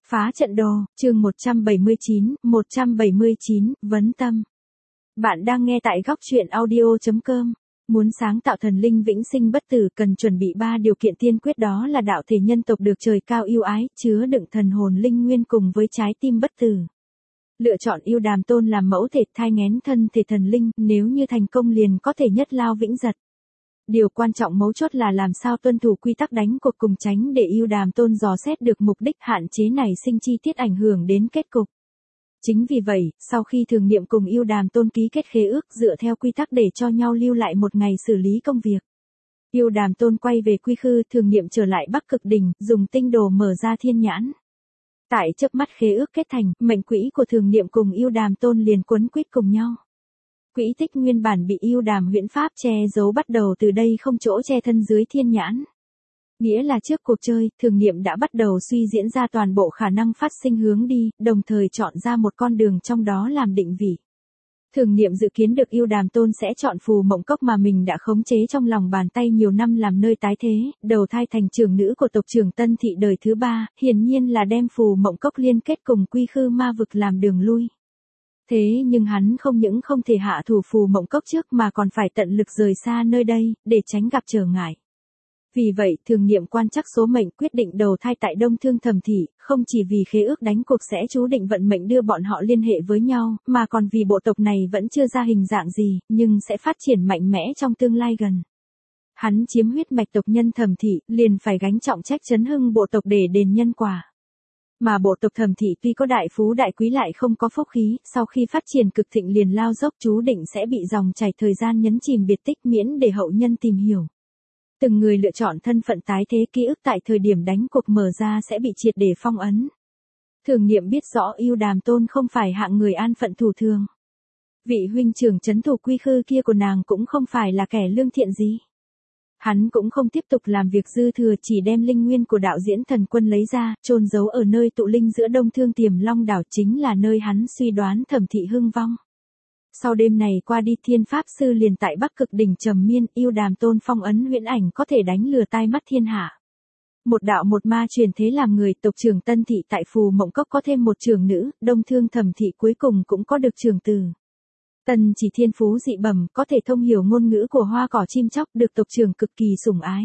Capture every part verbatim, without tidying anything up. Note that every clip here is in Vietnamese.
Phá trận đồ, chương một trăm bảy mươi chín, một trăm bảy mươi chín, vấn tâm. Bạn đang nghe tại góc truyện audio chấm com. Muốn sáng tạo thần linh vĩnh sinh bất tử cần chuẩn bị ba điều kiện tiên quyết, đó là đạo thể nhân tộc được trời cao yêu ái, chứa đựng thần hồn linh nguyên cùng với trái tim bất tử. Lựa chọn yêu đàm tôn làm mẫu thể thai nghén thân thể thần linh, nếu như thành công liền có thể nhất lao vĩnh giật. Điều quan trọng mấu chốt là làm sao tuân thủ quy tắc đánh cuộc cùng tránh để yêu đàm tôn dò xét được mục đích, hạn chế nảy sinh chi tiết ảnh hưởng đến kết cục. Chính vì vậy, sau khi Thường Niệm cùng yêu đàm tôn ký kết khế ước dựa theo quy tắc để cho nhau lưu lại một ngày xử lý công việc. Yêu đàm tôn quay về quy khư, Thường Niệm trở lại Bắc Cực Đỉnh, dùng tinh đồ mở ra thiên nhãn. Tại chớp mắt khế ước kết thành, mệnh quỹ của Thường Niệm cùng yêu đàm tôn liền quấn quýt cùng nhau. Quỹ tích nguyên bản bị yêu đàm huyễn pháp che giấu bắt đầu từ đây không chỗ che thân dưới thiên nhãn. Nghĩa là trước cuộc chơi, Thường Niệm đã bắt đầu suy diễn ra toàn bộ khả năng phát sinh hướng đi, đồng thời chọn ra một con đường trong đó làm định vị. Thường Niệm dự kiến được yêu đàm tôn sẽ chọn phù mộng cốc mà mình đã khống chế trong lòng bàn tay nhiều năm làm nơi tái thế, đầu thai thành trưởng nữ của tộc trưởng Tân Thị đời thứ ba, hiển nhiên là đem phù mộng cốc liên kết cùng quy khư ma vực làm đường lui. Thế nhưng hắn không những không thể hạ thủ phù mộng cốc trước mà còn phải tận lực rời xa nơi đây, để tránh gặp trở ngại. Vì vậy, Thường Niệm quan trắc số mệnh quyết định đầu thai tại Đông Thương Thẩm Thị, không chỉ vì khế ước đánh cuộc sẽ chú định vận mệnh đưa bọn họ liên hệ với nhau, mà còn vì bộ tộc này vẫn chưa ra hình dạng gì, nhưng sẽ phát triển mạnh mẽ trong tương lai gần. Hắn chiếm huyết mạch tộc nhân Thẩm Thị, liền phải gánh trọng trách chấn hưng bộ tộc để đền nhân quả. Mà bộ tộc Thẩm Thị tuy có đại phú đại quý lại không có phúc khí, sau khi phát triển cực thịnh liền lao dốc, chú định sẽ bị dòng chảy thời gian nhấn chìm biệt tích, miễn để hậu nhân tìm hiểu. Từng người lựa chọn thân phận tái thế ký ức tại thời điểm đánh cuộc mở ra sẽ bị triệt để phong ấn. Thường Niệm biết rõ yêu đàm tôn không phải hạng người an phận thủ thường. Vị huynh trưởng trấn thủ quy khư kia của nàng cũng không phải là kẻ lương thiện gì. Hắn cũng không tiếp tục làm việc dư thừa, chỉ đem linh nguyên của đạo diễn thần quân lấy ra, chôn giấu ở nơi tụ linh giữa Đông Thương Tiềm Long đảo, chính là nơi hắn suy đoán Thẩm Thị hưng vong. Sau đêm này qua đi, Thiên Pháp Sư liền tại Bắc Cực Đỉnh trầm miên, yêu đàm tôn phong ấn huyễn ảnh có thể đánh lừa tai mắt thiên hạ. Một đạo một ma truyền thế làm người, tộc trưởng Tân Thị tại phù mộng cốc có thêm một trưởng nữ, Đông Thương Thẩm Thị cuối cùng cũng có được trưởng tử. Tần chỉ thiên phú dị bẩm, có thể thông hiểu ngôn ngữ của hoa cỏ chim chóc, được tộc trưởng cực kỳ sủng ái.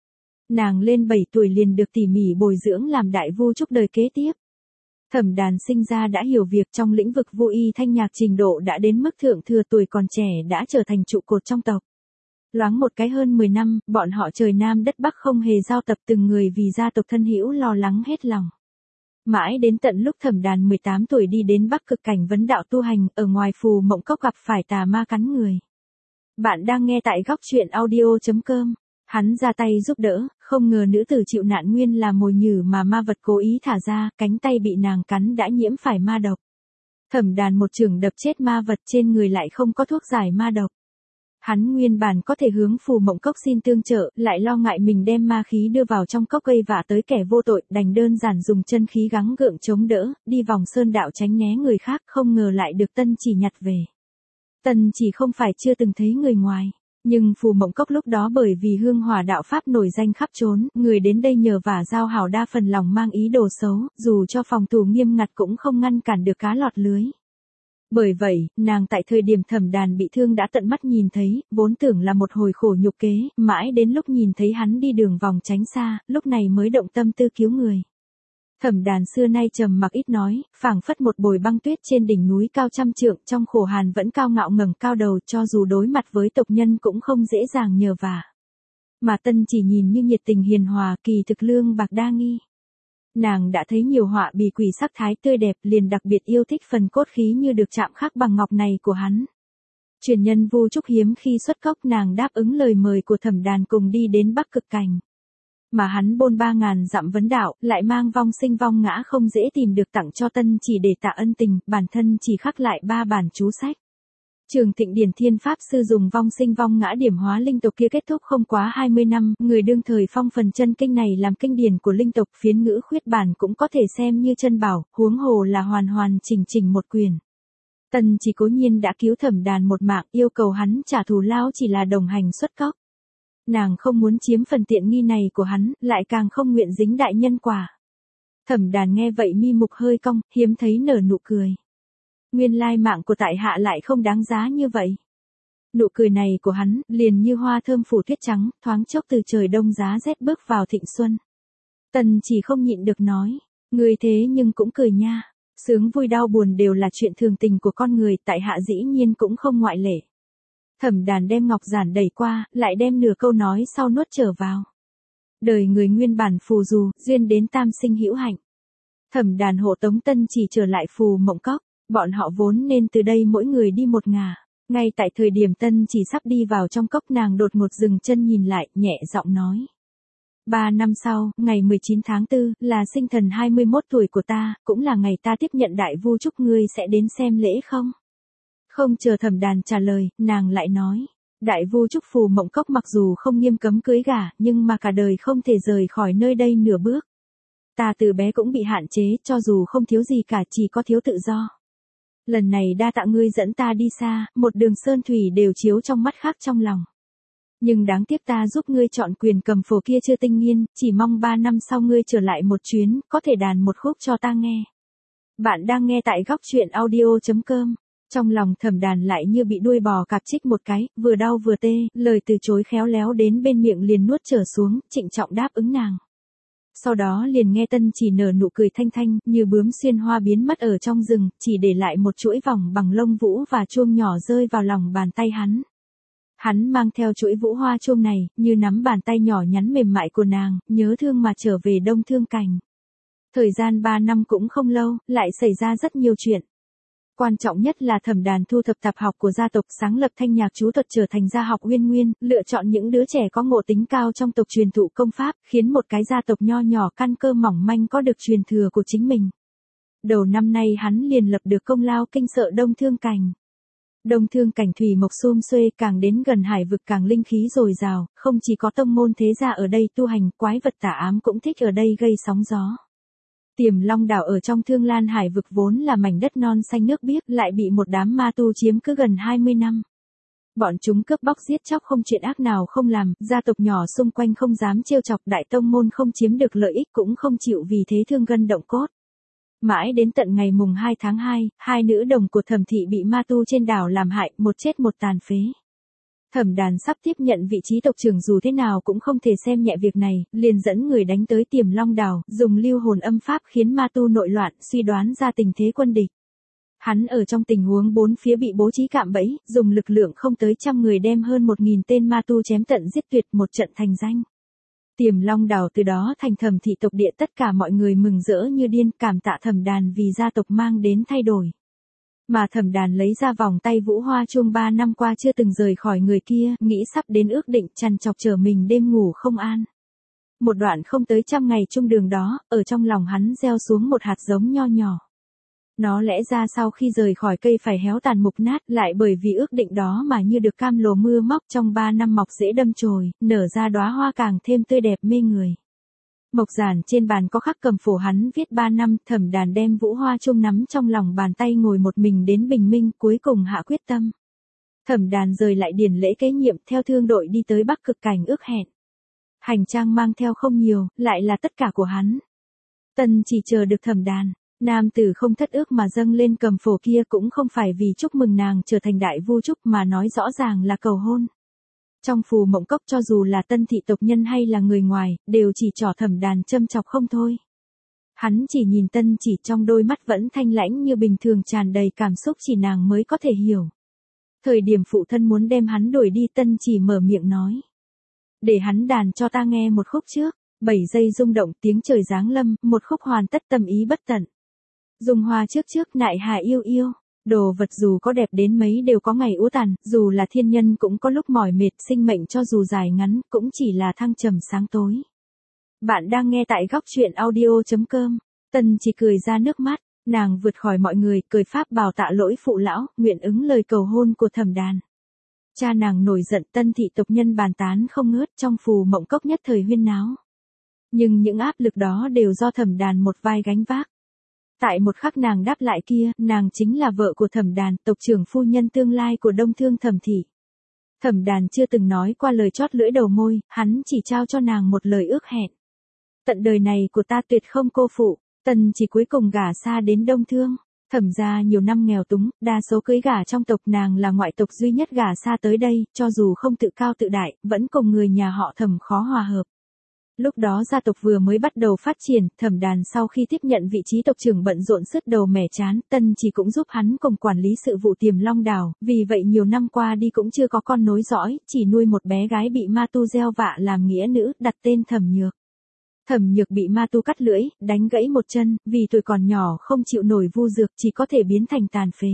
Nàng lên bảy tuổi liền được tỉ mỉ bồi dưỡng làm đại vu trúc đời kế tiếp. Thẩm Đàn sinh ra đã hiểu việc, trong lĩnh vực vu y thanh nhạc trình độ đã đến mức thượng thừa, tuổi còn trẻ đã trở thành trụ cột trong tộc. Loáng một cái hơn mười năm, bọn họ trời Nam đất Bắc không hề giao tập, từng người vì gia tộc thân hữu lo lắng hết lòng. Mãi đến tận lúc Thẩm Đàn mười tám tuổi đi đến Bắc Cực cảnh vấn đạo tu hành, ở ngoài phù mộng cốc gặp phải tà ma cắn người. Bạn đang nghe tại góc truyện audio chấm com. Hắn ra tay giúp đỡ, không ngờ nữ tử chịu nạn nguyên là mồi nhử mà ma vật cố ý thả ra, cánh tay bị nàng cắn đã nhiễm phải ma độc. Thẩm Đàn một chưởng đập chết ma vật, trên người lại không có thuốc giải ma độc. Hắn nguyên bản có thể hướng phù mộng cốc xin tương trợ, lại lo ngại mình đem ma khí đưa vào trong cốc gây vạ tới kẻ vô tội, đành đơn giản dùng chân khí gắng gượng chống đỡ, đi vòng sơn đạo tránh né người khác, không ngờ lại được Tân Chỉ nhặt về. Tân Chỉ không phải chưa từng thấy người ngoài. Nhưng phù mộng cốc lúc đó bởi vì hương hỏa đạo pháp nổi danh khắp trốn, người đến đây nhờ vả giao hảo đa phần lòng mang ý đồ xấu, dù cho phòng thủ nghiêm ngặt cũng không ngăn cản được cá lọt lưới. Bởi vậy, nàng tại thời điểm Thẩm Đàn bị thương đã tận mắt nhìn thấy, vốn tưởng là một hồi khổ nhục kế, mãi đến lúc nhìn thấy hắn đi đường vòng tránh xa, lúc này mới động tâm tư cứu người. Thẩm Đàn xưa nay trầm mặc ít nói, phảng phất một bồi băng tuyết trên đỉnh núi cao trăm trượng, trong khổ hàn vẫn cao ngạo ngẩng cao đầu, cho dù đối mặt với tộc nhân cũng không dễ dàng nhờ vả. Mà Tân Chỉ nhìn như nhiệt tình hiền hòa, kỳ thực lương bạc đa nghi. Nàng đã thấy nhiều họa bì quỷ sắc thái tươi đẹp, liền đặc biệt yêu thích phần cốt khí như được chạm khắc bằng ngọc này của hắn. Truyền nhân vu trúc hiếm khi xuất cốc, nàng đáp ứng lời mời của Thẩm Đàn cùng đi đến Bắc Cực cảnh. Mà hắn bôn ba ngàn dặm vấn đạo, lại mang vong sinh vong ngã không dễ tìm được, tặng cho Tân Chỉ để tạ ân tình, bản thân chỉ khắc lại ba bản chú sách. Trường Thịnh Điển Thiên Pháp Sư dùng vong sinh vong ngã điểm hóa linh tộc kia kết thúc không quá hai mươi năm, người đương thời phong phần chân kinh này làm kinh điển của linh tộc, phiến ngữ khuyết bản cũng có thể xem như chân bảo, huống hồ là hoàn hoàn chỉnh chỉnh một quyển. Tần Chỉ cố nhiên đã cứu Thẩm Đàn một mạng, yêu cầu hắn trả thù lao chỉ là đồng hành xuất cốc. Nàng không muốn chiếm phần tiện nghi này của hắn, lại càng không nguyện dính đại nhân quả. Thẩm Đàn nghe vậy mi mục hơi cong, hiếm thấy nở nụ cười. Nguyên lai mạng của tại hạ lại không đáng giá như vậy. Nụ cười này của hắn, liền như hoa thơm phủ tuyết trắng, thoáng chốc từ trời đông giá rét bước vào thịnh xuân. Tần chỉ không nhịn được nói, người thế nhưng cũng cười nha. Sướng vui đau buồn đều là chuyện thường tình của con người, tại hạ dĩ nhiên cũng không ngoại lệ. Thẩm Đàn đem ngọc giản đẩy qua, lại đem nửa câu nói sau nuốt trở vào. Đời người nguyên bản phù dù, duyên đến tam sinh hữu hạnh. Thẩm Đàn hộ tống Tân chỉ trở lại Phù Mộng Cốc, bọn họ vốn nên từ đây mỗi người đi một ngả. Ngay tại thời điểm Tân chỉ sắp đi vào trong cốc, nàng đột ngột dừng chân nhìn lại, nhẹ giọng nói. Ba năm sau, ngày mười chín tháng tư, là sinh thần hai mươi mốt tuổi của ta, cũng là ngày ta tiếp nhận đại vu chúc, ngươi sẽ đến xem lễ không? Không chờ Thẩm Đàn trả lời, nàng lại nói. Đại vu chúc Phù Mộng Cốc mặc dù không nghiêm cấm cưới gả, nhưng mà cả đời không thể rời khỏi nơi đây nửa bước. Ta từ bé cũng bị hạn chế, cho dù không thiếu gì cả, chỉ có thiếu tự do. Lần này đa tạ ngươi dẫn ta đi xa, một đường sơn thủy đều chiếu trong mắt khác trong lòng. Nhưng đáng tiếc ta giúp ngươi chọn quyền cầm phổ kia chưa tinh nghiên, chỉ mong ba năm sau ngươi trở lại một chuyến, có thể đàn một khúc cho ta nghe. Bạn đang nghe tại góc truyện audio chấm com. Trong lòng Thẩm Đàn lại như bị đuôi bò cạp chích một cái, vừa đau vừa tê, lời từ chối khéo léo đến bên miệng liền nuốt trở xuống, trịnh trọng đáp ứng nàng. Sau đó liền nghe Tân chỉ nở nụ cười thanh thanh, như bướm xuyên hoa biến mất ở trong rừng, chỉ để lại một chuỗi vòng bằng lông vũ và chuông nhỏ rơi vào lòng bàn tay hắn. Hắn mang theo chuỗi vũ hoa chuông này, như nắm bàn tay nhỏ nhắn mềm mại của nàng, nhớ thương mà trở về Đông Thương Cảnh. Thời gian ba năm cũng không lâu, lại xảy ra rất nhiều chuyện. Quan trọng nhất là Thẩm Đàn thu thập tạp học của gia tộc, sáng lập thanh nhạc chú thuật trở thành gia học uyên nguyên, lựa chọn những đứa trẻ có ngộ tính cao trong tộc truyền thụ công pháp, khiến một cái gia tộc nho nhỏ căn cơ mỏng manh có được truyền thừa của chính mình. Đầu năm nay hắn liền lập được công lao kinh sợ Đông Thương Cảnh. Đông Thương Cảnh thủy mộc sum xuê, càng đến gần hải vực càng linh khí dồi dào, không chỉ có tông môn thế gia ở đây tu hành, quái vật tà ám cũng thích ở đây gây sóng gió. Tiềm Long đảo ở trong Thương Lan hải vực vốn là mảnh đất non xanh nước biếc, lại bị một đám ma tu chiếm cứ gần hai mươi năm. Bọn chúng cướp bóc giết chóc không chuyện ác nào không làm, gia tộc nhỏ xung quanh không dám trêu chọc, đại tông môn không chiếm được lợi ích cũng không chịu vì thế thương gân động cốt. Mãi đến tận ngày mùng hai tháng hai, hai nữ đồng của Thẩm thị bị ma tu trên đảo làm hại, một chết một tàn phế. Thẩm Đàn sắp tiếp nhận vị trí tộc trưởng, dù thế nào cũng không thể xem nhẹ việc này, liền dẫn người đánh tới Tiềm Long đảo, dùng lưu hồn âm pháp khiến ma tu nội loạn, suy đoán ra tình thế quân địch. Hắn ở trong tình huống bốn phía bị bố trí cạm bẫy, dùng lực lượng không tới trăm người đem hơn một nghìn tên ma tu chém tận giết tuyệt, một trận thành danh. Tiềm Long đảo từ đó thành Thẩm thị tộc địa, tất cả mọi người mừng rỡ như điên, cảm tạ Thẩm Đàn vì gia tộc mang đến thay đổi. Mà Thẩm Đàn lấy ra vòng tay vũ hoa chuông ba năm qua chưa từng rời khỏi người kia, nghĩ sắp đến ước định, chằn chọc chờ mình đêm ngủ không an. Một đoạn không tới trăm ngày chung đường đó, ở trong lòng hắn gieo xuống một hạt giống nho nhỏ. Nó lẽ ra sau khi rời khỏi cây phải héo tàn mục nát, lại bởi vì ước định đó mà như được cam lồ mưa móc, trong ba năm mọc rễ đâm chồi, nở ra đóa hoa càng thêm tươi đẹp mê người. Mộc giản trên bàn có khắc cầm phổ hắn viết ba năm, Thẩm Đàn đem vũ hoa chuông nắm trong lòng bàn tay, ngồi một mình đến bình minh, cuối cùng hạ quyết tâm. Thẩm Đàn rời lại điển lễ kế nhiệm, theo thương đội đi tới Bắc Cực Cảnh ước hẹn. Hành trang mang theo không nhiều, lại là tất cả của hắn. Tần chỉ chờ được Thẩm Đàn, nam tử không thất ước mà dâng lên cầm phổ kia, cũng không phải vì chúc mừng nàng trở thành đại vu trúc, mà nói rõ ràng là cầu hôn. Trong Phù Mộng Cốc, cho dù là Tân thị tộc nhân hay là người ngoài, đều chỉ trỏ Thẩm Đàn châm chọc không thôi. Hắn chỉ nhìn Tân chỉ, trong đôi mắt vẫn thanh lãnh như bình thường, tràn đầy cảm xúc chỉ nàng mới có thể hiểu. Thời điểm phụ thân muốn đem hắn đuổi đi, Tân chỉ mở miệng nói. Để hắn đàn cho ta nghe một khúc trước. Bảy giây rung động, tiếng trời giáng lâm, một khúc hoàn tất, tâm ý bất tận. Dùng hoa trước trước, nại hà yêu yêu. Đồ vật dù có đẹp đến mấy đều có ngày úa tàn, dù là thiên nhân cũng có lúc mỏi mệt, sinh mệnh cho dù dài ngắn, cũng chỉ là thăng trầm sáng tối. Bạn đang nghe tại góc truyện audio chấm com. Tần chỉ cười ra nước mắt, nàng vượt khỏi mọi người, cười pháp bảo tạ lỗi phụ lão, nguyện ứng lời cầu hôn của Thẩm Đàn. Cha nàng nổi giận, Tân thị tộc nhân bàn tán không ngớt, trong Phù Mộng Cốc nhất thời huyên náo. Nhưng những áp lực đó đều do Thẩm Đàn một vai gánh vác. Tại một khắc nàng đáp lại kia, nàng chính là vợ của Thẩm Đàn, tộc trưởng phu nhân tương lai của Đông Thương Thẩm thị. Thẩm Đàn chưa từng nói qua lời chót lưỡi đầu môi, hắn chỉ trao cho nàng một lời ước hẹn. Tận đời này của ta tuyệt không cô phụ, Tân chỉ cuối cùng gả xa đến Đông Thương. Thẩm gia nhiều năm nghèo túng, đa số cưới gả trong tộc, nàng là ngoại tộc duy nhất gả xa tới đây, cho dù không tự cao tự đại, vẫn cùng người nhà họ Thẩm khó hòa hợp. Lúc đó gia tộc vừa mới bắt đầu phát triển, Thẩm Đàn sau khi tiếp nhận vị trí tộc trưởng bận rộn sứt đầu mẻ chán, Tân chỉ cũng giúp hắn cùng quản lý sự vụ Tiềm Long Đảo, vì vậy nhiều năm qua đi cũng chưa có con nối dõi, chỉ nuôi một bé gái bị ma tu gieo vạ làm nghĩa nữ, đặt tên Thẩm Nhược. Thẩm Nhược bị ma tu cắt lưỡi, đánh gãy một chân, vì tuổi còn nhỏ không chịu nổi vu dược, chỉ có thể biến thành tàn phế.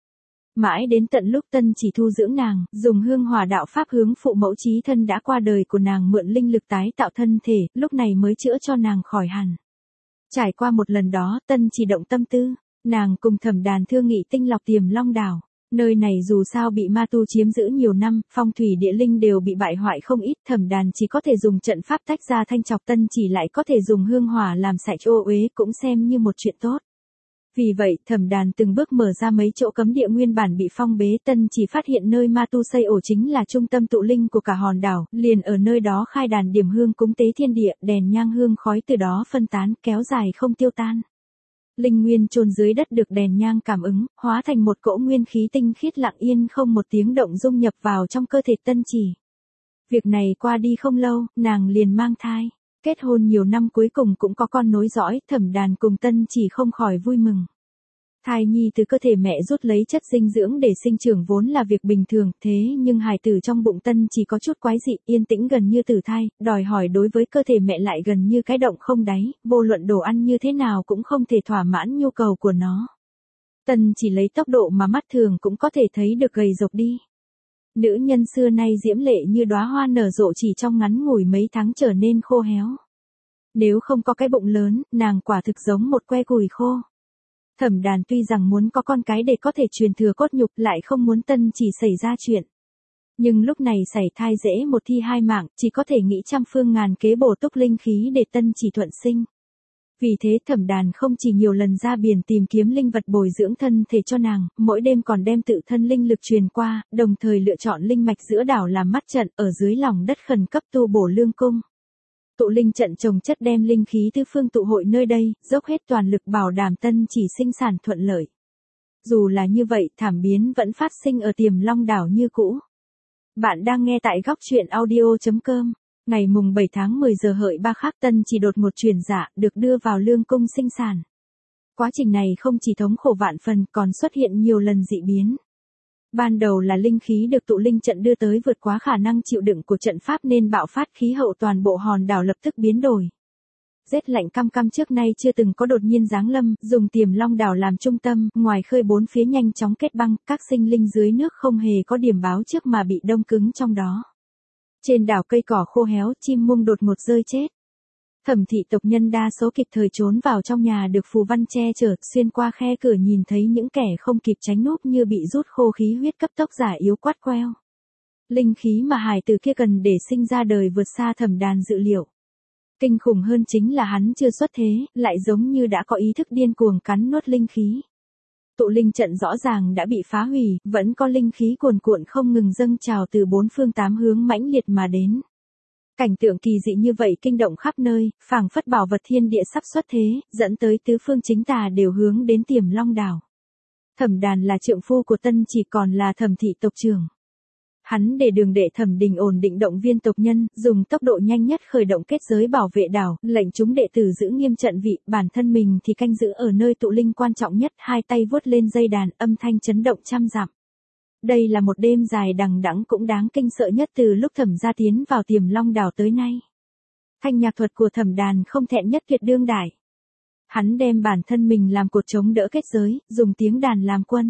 Mãi đến tận lúc Tân chỉ thu dưỡng nàng, dùng hương hỏa đạo pháp hướng phụ mẫu chí thân đã qua đời của nàng mượn linh lực tái tạo thân thể, lúc này mới chữa cho nàng khỏi hẳn. Trải qua một lần đó, Tân chỉ động tâm tư, nàng cùng Thẩm Đàn thương nghị tinh lọc Tiềm Long Đảo. Nơi này dù sao bị ma tu chiếm giữ nhiều năm, phong thủy địa linh đều bị bại hoại không ít, Thẩm Đàn chỉ có thể dùng trận pháp tách ra thanh trọc, Tân chỉ lại có thể dùng hương hỏa làm sạch ô uế, cũng xem như một chuyện tốt. Vì vậy, Thẩm Đàn từng bước mở ra mấy chỗ cấm địa nguyên bản bị phong bế, Tân chỉ phát hiện nơi ma tu xây ổ chính là trung tâm tụ linh của cả hòn đảo, liền ở nơi đó khai đàn điểm hương cúng tế thiên địa, đèn nhang hương khói từ đó phân tán, kéo dài không tiêu tan. Linh nguyên chôn dưới đất được đèn nhang cảm ứng, hóa thành một cỗ nguyên khí tinh khiết lặng yên không một tiếng động dung nhập vào trong cơ thể Tân chỉ. Việc này qua đi không lâu, nàng liền mang thai. Kết hôn nhiều năm cuối cùng cũng có con nối dõi, Thẩm Đàn cùng Tân chỉ không khỏi vui mừng. Thai nhi từ cơ thể mẹ rút lấy chất dinh dưỡng để sinh trưởng vốn là việc bình thường, thế nhưng hài tử trong bụng Tân chỉ có chút quái dị, yên tĩnh gần như tử thai, đòi hỏi đối với cơ thể mẹ lại gần như cái động không đáy, vô luận đồ ăn như thế nào cũng không thể thỏa mãn nhu cầu của nó. Tân chỉ lấy tốc độ mà mắt thường cũng có thể thấy được gầy rộc đi. Nữ nhân xưa nay diễm lệ như đóa hoa nở rộ chỉ trong ngắn ngủi mấy tháng trở nên khô héo. Nếu không có cái bụng lớn, nàng quả thực giống một que củi khô. Thẩm Đàn tuy rằng muốn có con cái để có thể truyền thừa cốt nhục, lại không muốn Tân chỉ xảy ra chuyện. Nhưng lúc này xảy thai dễ một thi hai mạng, chỉ có thể nghĩ trăm phương ngàn kế bổ túc linh khí để Tân chỉ thuận sinh. Vì thế Thẩm Đàn không chỉ nhiều lần ra biển tìm kiếm linh vật bồi dưỡng thân thể cho nàng, mỗi đêm còn đem tự thân linh lực truyền qua, đồng thời lựa chọn linh mạch giữa đảo làm mắt trận, ở dưới lòng đất khẩn cấp tu bổ lương cung. Tụ linh trận trồng chất đem linh khí tứ phương tụ hội nơi đây, dốc hết toàn lực bảo đảm Tân chỉ sinh sản thuận lợi. Dù là như vậy, thảm biến vẫn phát sinh ở Tiềm Long Đảo như cũ. Bạn đang nghe tại góc truyện audio chấm com. Ngày mùng bảy tháng mười giờ hợi ba khắc, Tân chỉ đột ngột chuyển dạ, được đưa vào lương cung sinh sản. Quá trình này không chỉ thống khổ vạn phần, còn xuất hiện nhiều lần dị biến. Ban đầu là linh khí được tụ linh trận đưa tới vượt quá khả năng chịu đựng của trận pháp nên bạo phát, khí hậu toàn bộ hòn đảo lập tức biến đổi. Rét lạnh căm căm trước nay chưa từng có đột nhiên giáng lâm, dùng Tiềm Long Đảo làm trung tâm, ngoài khơi bốn phía nhanh chóng kết băng, các sinh linh dưới nước không hề có điểm báo trước mà bị đông cứng trong đó. Trên đảo cây cỏ khô héo, chim muông đột ngột rơi chết. Thẩm thị tộc nhân đa số kịp thời trốn vào trong nhà được phù văn che chở, xuyên qua khe cửa nhìn thấy những kẻ không kịp tránh núp như bị rút khô khí huyết cấp tốc giả yếu quát queo. Linh khí mà hài tử kia cần để sinh ra đời vượt xa Thẩm Đàn dự liệu. Kinh khủng hơn chính là hắn chưa xuất thế, lại giống như đã có ý thức điên cuồng cắn nuốt linh khí. Tụ linh trận rõ ràng đã bị phá hủy, vẫn có linh khí cuồn cuộn không ngừng dâng trào từ bốn phương tám hướng mãnh liệt mà đến. Cảnh tượng kỳ dị như vậy kinh động khắp nơi, phảng phất bảo vật thiên địa sắp xuất thế, dẫn tới tứ phương chính tà đều hướng đến Tiềm Long Đảo. Thẩm Đàn là trượng phu của Tân chỉ, còn là Thẩm thị tộc trưởng. Hắn để đường đệ Thẩm Đình ổn định động viên tộc nhân, dùng tốc độ nhanh nhất khởi động kết giới bảo vệ đảo, lệnh chúng đệ tử giữ nghiêm trận vị, bản thân mình thì canh giữ ở nơi tụ linh quan trọng nhất, hai tay vuốt lên dây đàn, âm thanh chấn động trăm dặm. Đây là một đêm dài đằng đẵng cũng đáng kinh sợ nhất từ lúc Thẩm gia tiến vào Tiềm Long Đảo tới nay. Thanh nhạc thuật của Thẩm Đàn không thẹn nhất tuyệt đương đại. Hắn đem bản thân mình làm cột chống đỡ kết giới, dùng tiếng đàn làm quân.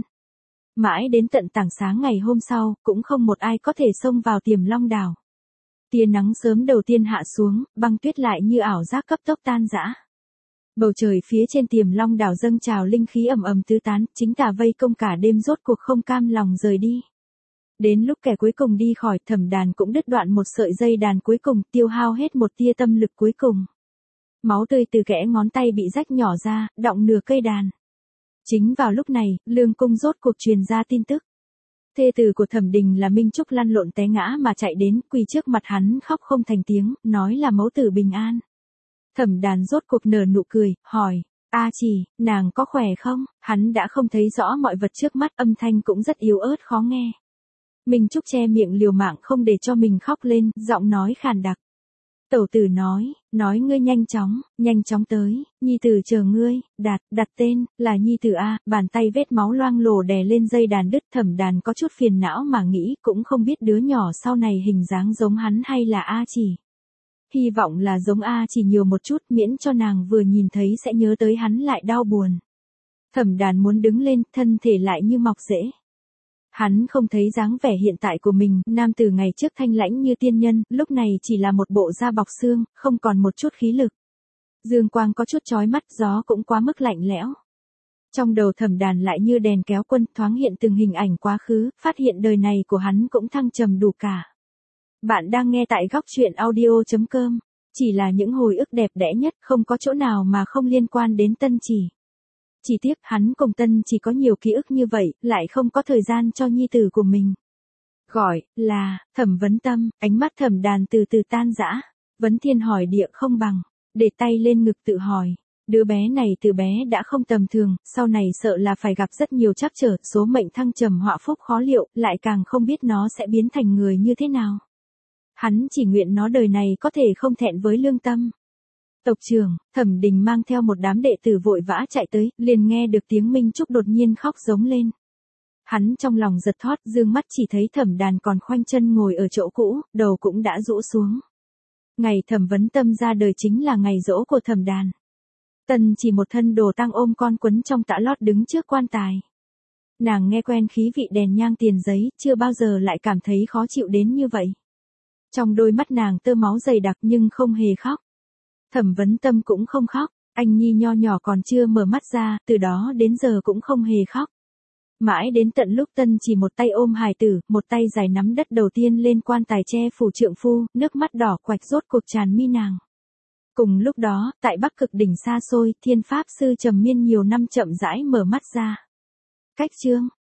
Mãi đến tận tảng sáng ngày hôm sau, cũng không một ai có thể xông vào Tiềm Long Đảo. Tia nắng sớm đầu tiên hạ xuống, băng tuyết lại như ảo giác cấp tốc tan rã. Bầu trời phía trên Tiềm Long Đảo dâng trào linh khí ầm ầm tứ tán, chính tà vây công cả đêm rốt cuộc không cam lòng rời đi. Đến lúc kẻ cuối cùng đi khỏi, Thẩm Đàn cũng đứt đoạn một sợi dây đàn cuối cùng, tiêu hao hết một tia tâm lực cuối cùng. Máu tươi từ kẽ ngón tay bị rách nhỏ ra, đọng nửa cây đàn. Chính vào lúc này, lương cung rốt cuộc truyền ra tin tức. Thê tử của Thẩm Đình là Minh Trúc lăn lộn té ngã mà chạy đến, quỳ trước mặt hắn khóc không thành tiếng, nói là mẫu tử bình an. Thẩm Đàn rốt cuộc nở nụ cười, hỏi, A Chỉ, nàng có khỏe không? Hắn đã không thấy rõ mọi vật trước mắt, âm thanh cũng rất yếu ớt khó nghe. Minh Trúc che miệng liều mạng không để cho mình khóc lên, giọng nói khàn đặc. Tẩu tử nói, nói ngươi nhanh chóng, nhanh chóng tới, nhi tử chờ ngươi, đặt, đặt tên, là nhi tử A, bàn tay vết máu loang lổ đè lên dây đàn đứt. Thẩm Đàn có chút phiền não mà nghĩ, cũng không biết đứa nhỏ sau này hình dáng giống hắn hay là A Chỉ. Hy vọng là giống A Chỉ nhiều một chút, miễn cho nàng vừa nhìn thấy sẽ nhớ tới hắn lại đau buồn. Thẩm Đàn muốn đứng lên, thân thể lại như mọc rễ. Hắn không thấy dáng vẻ hiện tại của mình, nam tử ngày trước thanh lãnh như tiên nhân, lúc này chỉ là một bộ da bọc xương, không còn một chút khí lực. Dương quang có chút chói mắt, gió cũng quá mức lạnh lẽo. Trong đầu Thẩm Đàn lại như đèn kéo quân, thoáng hiện từng hình ảnh quá khứ, phát hiện đời này của hắn cũng thăng trầm đủ cả. Bạn đang nghe tại góc truyện audio chấm com, chỉ là những hồi ức đẹp đẽ nhất, không có chỗ nào mà không liên quan đến Tân Chỉ. Chỉ tiếc hắn cùng Tân Chỉ có nhiều ký ức như vậy, lại không có thời gian cho nhi tử của mình. Gọi, là, Thẩm Vấn Tâm, ánh mắt Thẩm Đàn từ từ tan rã. Vấn thiên hỏi địa không bằng, để tay lên ngực tự hỏi. Đứa bé này từ bé đã không tầm thường, sau này sợ là phải gặp rất nhiều trắc trở, số mệnh thăng trầm họa phúc khó liệu, lại càng không biết nó sẽ biến thành người như thế nào. Hắn chỉ nguyện nó đời này có thể không thẹn với lương tâm. Tộc trưởng, Thẩm Đình mang theo một đám đệ tử vội vã chạy tới, liền nghe được tiếng Minh Trúc đột nhiên khóc giống lên. Hắn trong lòng giật thót, dương mắt chỉ thấy Thẩm Đàn còn khoanh chân ngồi ở chỗ cũ, đầu cũng đã rũ xuống. Ngày Thẩm Vấn Tâm ra đời chính là ngày giỗ của Thẩm Đàn. Tần chỉ một thân đồ tang ôm con quấn trong tã lót đứng trước quan tài. Nàng nghe quen khí vị đèn nhang tiền giấy, chưa bao giờ lại cảm thấy khó chịu đến như vậy. Trong đôi mắt nàng tơ máu dày đặc nhưng không hề khóc. Thẩm Vấn Tâm cũng không khóc, anh nhi nho nhỏ còn chưa mở mắt ra, từ đó đến giờ cũng không hề khóc. Mãi đến tận lúc Tân chỉ một tay ôm hài tử, một tay giày nắm đất đầu tiên lên quan tài che phủ trượng phu, nước mắt đỏ quạch rốt cuộc tràn mi nàng. Cùng lúc đó, tại Bắc Cực đỉnh xa xôi, Thiên Pháp Sư trầm miên nhiều năm chậm rãi mở mắt ra. Cách chương,